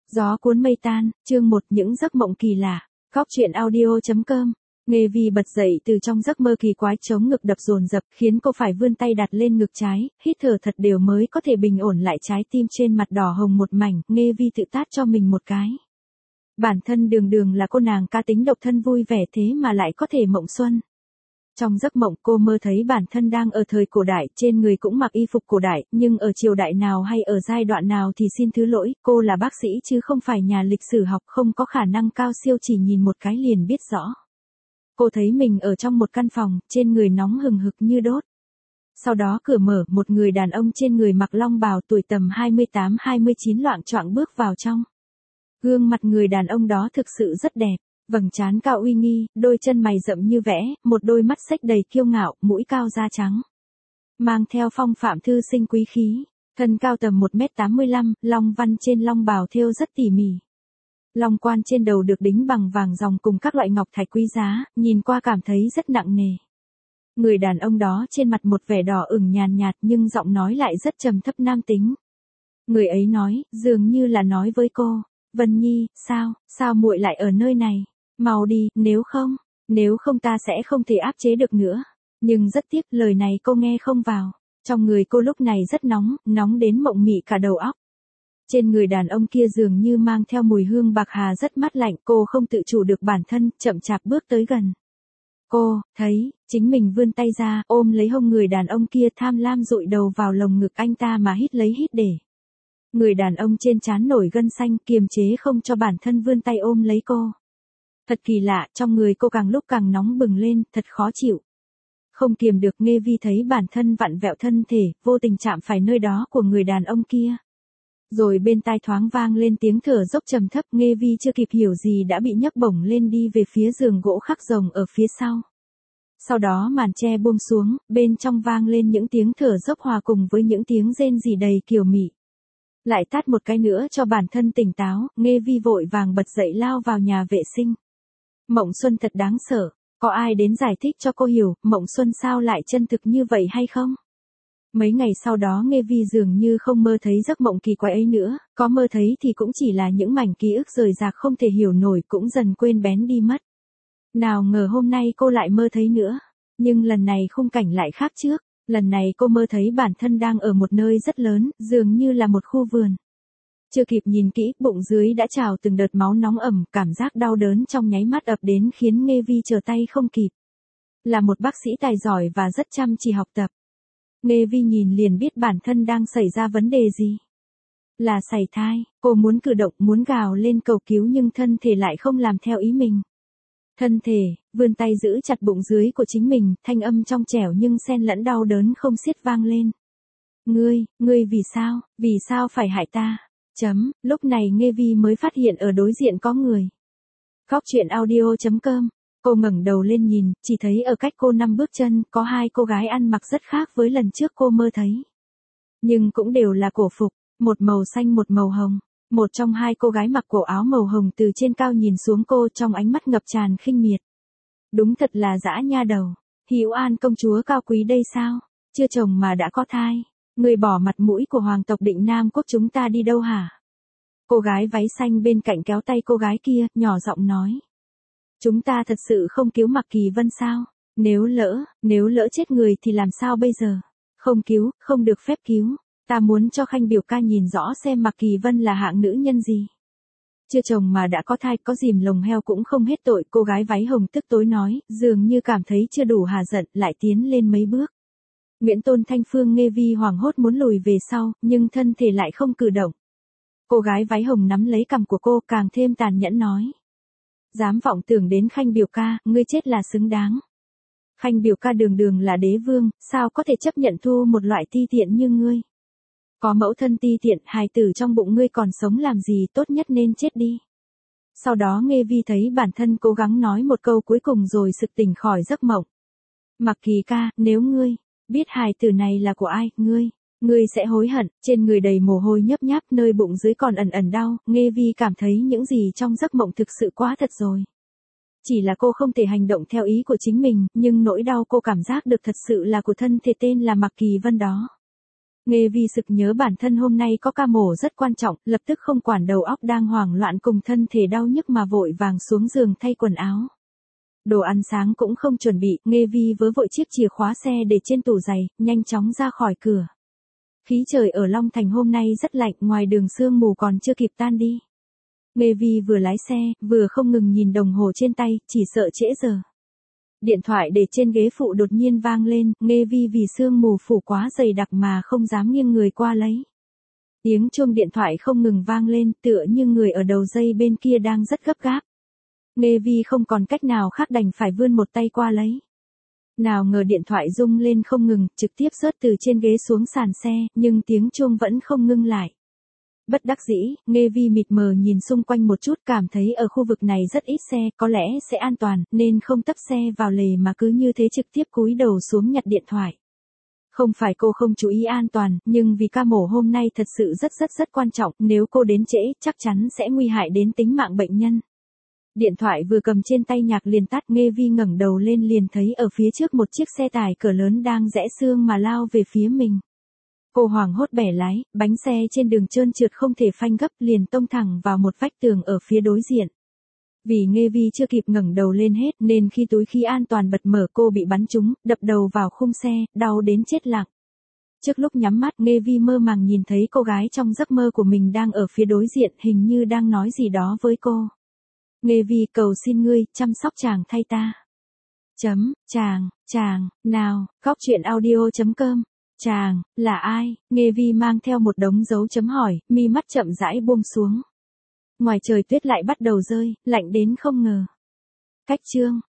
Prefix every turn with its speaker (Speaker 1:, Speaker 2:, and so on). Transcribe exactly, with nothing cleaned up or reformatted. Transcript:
Speaker 1: Gió cuốn mây tan, chương một những giấc mộng kỳ lạ. Góc truyện audio chấm com. Nghe Vi bật dậy từ trong giấc mơ kỳ quái, chống ngực đập dồn dập, khiến cô phải vươn tay đặt lên ngực trái, hít thở thật đều mới có thể bình ổn lại trái tim trên mặt đỏ hồng một mảnh. Nghe Vi tự tát cho mình một cái. Bản thân đường đường là cô nàng cá tính độc thân vui vẻ thế mà lại có thể mộng xuân. Trong giấc mộng cô mơ thấy bản thân đang ở thời cổ đại, trên người cũng mặc y phục cổ đại, nhưng ở triều đại nào hay ở giai đoạn nào thì xin thứ lỗi, cô là bác sĩ chứ không phải nhà lịch sử học, không có khả năng cao siêu chỉ nhìn một cái liền biết rõ. Cô thấy mình ở trong một căn phòng, trên người nóng hừng hực như đốt. Sau đó cửa mở, một người đàn ông trên người mặc long bào tuổi tầm hai mươi tám hai mươi chín loạng choạng bước vào trong. Gương mặt người đàn ông đó thực sự rất đẹp. Vầng trán cao uy nghi, đôi chân mày rậm như vẽ, một đôi mắt xếch đầy kiêu ngạo, mũi cao da trắng. Mang theo phong phạm thư sinh quý khí, thân cao tầm một mét tám mươi lăm, long văn trên long bào thêu rất tỉ mỉ. Long quan trên đầu được đính bằng vàng ròng cùng các loại ngọc thạch quý giá, nhìn qua cảm thấy rất nặng nề. Người đàn ông đó trên mặt một vẻ đỏ ửng nhàn nhạt nhưng giọng nói lại rất trầm thấp nam tính. Người ấy nói, dường như là nói với cô, Vân Nhi, sao, sao muội lại ở nơi này? Mau đi, nếu không, nếu không ta sẽ không thể áp chế được nữa. Nhưng rất tiếc lời này cô nghe không vào. Trong người cô lúc này rất nóng, nóng đến mộng mị cả đầu óc. Trên người đàn ông kia dường như mang theo mùi hương bạc hà rất mát lạnh, cô không tự chủ được bản thân, chậm chạp bước tới gần. Cô, thấy, chính mình vươn tay ra, ôm lấy hông người đàn ông kia tham lam dụi đầu vào lồng ngực anh ta mà hít lấy hít để. Người đàn ông trên trán nổi gân xanh kiềm chế không cho bản thân vươn tay ôm lấy cô. Thật kỳ lạ, trong người cô càng lúc càng nóng bừng lên, thật khó chịu. Không kiềm được Nghe Vi thấy bản thân vặn vẹo thân thể, vô tình chạm phải nơi đó của người đàn ông kia. Rồi bên tai thoáng vang lên tiếng thở dốc trầm thấp, Nghe Vi chưa kịp hiểu gì đã bị nhấc bổng lên đi về phía giường gỗ khắc rồng ở phía sau. Sau đó màn che buông xuống, bên trong vang lên những tiếng thở dốc hòa cùng với những tiếng rên rỉ đầy kiều mị. Lại tát một cái nữa cho bản thân tỉnh táo, Nghe Vi vội vàng bật dậy lao vào nhà vệ sinh. Mộng xuân thật đáng sợ, có ai đến giải thích cho cô hiểu, mộng xuân sao lại chân thực như vậy hay không? Mấy ngày sau đó Nghe Vi dường như không mơ thấy giấc mộng kỳ quái ấy nữa, có mơ thấy thì cũng chỉ là những mảnh ký ức rời rạc không thể hiểu nổi, cũng dần quên bén đi mất. Nào ngờ hôm nay cô lại mơ thấy nữa, nhưng lần này khung cảnh lại khác trước, lần này cô mơ thấy bản thân đang ở một nơi rất lớn, dường như là một khu vườn. Chưa kịp nhìn kỹ, bụng dưới đã trào từng đợt máu nóng ẩm, cảm giác đau đớn trong nháy mắt ập đến khiến Nghe Vi trở tay không kịp. Là một bác sĩ tài giỏi và rất chăm chỉ học tập. Nghe Vi nhìn liền biết bản thân đang xảy ra vấn đề gì. Là sảy thai, cô muốn cử động, muốn gào lên cầu cứu nhưng thân thể lại không làm theo ý mình. Thân thể, vươn tay giữ chặt bụng dưới của chính mình, thanh âm trong trẻo nhưng xen lẫn đau đớn không xiết vang lên. Ngươi, ngươi vì sao, vì sao phải hại ta? Chấm, lúc này Nghe Vi mới phát hiện ở đối diện có người. Góc truyện audio chấm com. Cô ngẩng đầu lên nhìn, chỉ thấy ở cách cô năm bước chân, có hai cô gái ăn mặc rất khác với lần trước cô mơ thấy. Nhưng cũng đều là cổ phục, một màu xanh một màu hồng. Một trong hai cô gái mặc cổ áo màu hồng từ trên cao nhìn xuống cô trong ánh mắt ngập tràn khinh miệt. Đúng thật là dã nha đầu. Hữu An công chúa cao quý đây sao? Chưa chồng mà đã có thai. Người bỏ mặt mũi của hoàng tộc Định Nam quốc chúng ta đi đâu hả? Cô gái váy xanh bên cạnh kéo tay cô gái kia, nhỏ giọng nói. Chúng ta thật sự không cứu Mạc Kỳ Vân sao? Nếu lỡ, nếu lỡ chết người thì làm sao bây giờ? Không cứu, không được phép cứu. Ta muốn cho Khanh biểu ca nhìn rõ xem Mạc Kỳ Vân là hạng nữ nhân gì. Chưa chồng mà đã có thai, có dìm lồng heo cũng không hết tội. Cô gái váy hồng tức tối nói, dường như cảm thấy chưa đủ hà giận, lại tiến lên mấy bước. Nguyễn Tôn Thanh Phương Nghe Vi hoảng hốt muốn lùi về sau, nhưng thân thể lại không cử động. Cô gái váy hồng nắm lấy cằm của cô càng thêm tàn nhẫn nói. Dám vọng tưởng đến Khanh biểu ca, ngươi chết là xứng đáng. Khanh biểu ca đường đường là đế vương, sao có thể chấp nhận thu một loại ti tiện như ngươi. Có mẫu thân ti tiện, hài tử trong bụng ngươi còn sống làm gì, tốt nhất nên chết đi. Sau đó Nghe Vi thấy bản thân cố gắng nói một câu cuối cùng rồi sực tỉnh khỏi giấc mộng. Mạc Kỳ ca, nếu ngươi biết hài tử này là của ai, ngươi, ngươi sẽ hối hận. Trên người đầy mồ hôi nhấp nháp, nơi bụng dưới còn ẩn ẩn đau, Nghe Vi cảm thấy những gì trong giấc mộng thực sự quá thật rồi. Chỉ là cô không thể hành động theo ý của chính mình, nhưng nỗi đau cô cảm giác được thật sự là của thân thể tên là Mạc Kỳ Vân đó. Nghe Vi sực nhớ bản thân hôm nay có ca mổ rất quan trọng, lập tức không quản đầu óc đang hoảng loạn cùng thân thể đau nhức mà vội vàng xuống giường thay quần áo. Đồ ăn sáng cũng không chuẩn bị, Nghe Vi vớ vội chiếc chìa khóa xe để trên tủ giày, nhanh chóng ra khỏi cửa. Khí trời ở Long Thành hôm nay rất lạnh, ngoài đường sương mù còn chưa kịp tan đi. Nghe Vi vừa lái xe, vừa không ngừng nhìn đồng hồ trên tay, chỉ sợ trễ giờ. Điện thoại để trên ghế phụ đột nhiên vang lên, Nghe Vi vì sương mù phủ quá dày đặc mà không dám nghiêng người qua lấy. Tiếng chuông điện thoại không ngừng vang lên, tựa như người ở đầu dây bên kia đang rất gấp gáp. Nghe Vi không còn cách nào khác đành phải vươn một tay qua lấy. Nào ngờ điện thoại rung lên không ngừng, trực tiếp rớt từ trên ghế xuống sàn xe, nhưng tiếng chuông vẫn không ngưng lại. Bất đắc dĩ, Nghe Vi mịt mờ nhìn xung quanh một chút, cảm thấy ở khu vực này rất ít xe, có lẽ sẽ an toàn, nên không tấp xe vào lề mà cứ như thế trực tiếp cúi đầu xuống nhặt điện thoại. Không phải cô không chú ý an toàn, nhưng vì ca mổ hôm nay thật sự rất rất rất quan trọng, nếu cô đến trễ, chắc chắn sẽ nguy hại đến tính mạng bệnh nhân. Điện thoại vừa cầm trên tay nhạc liền tắt, Nghe Vi ngẩng đầu lên liền thấy ở phía trước một chiếc xe tải cỡ lớn đang rẽ sương mà lao về phía mình. Cô hoảng hốt bẻ lái, bánh xe trên đường trơn trượt không thể phanh gấp liền tông thẳng vào một vách tường ở phía đối diện. Vì Nghe Vi chưa kịp ngẩng đầu lên hết nên khi túi khí an toàn bật mở cô bị bắn trúng, đập đầu vào khung xe, đau đến chết lặng. Trước lúc nhắm mắt Nghe Vi mơ màng nhìn thấy cô gái trong giấc mơ của mình đang ở phía đối diện hình như đang nói gì đó với cô. Nghe Vi cầu xin ngươi, chăm sóc chàng thay ta. Chấm, chàng, chàng, nào, góc truyện audio chấm com. Chàng, là ai? Nghe Vi mang theo một đống dấu chấm hỏi, mi mắt chậm rãi buông xuống. Ngoài trời tuyết lại bắt đầu rơi, lạnh đến không ngờ. Cách chương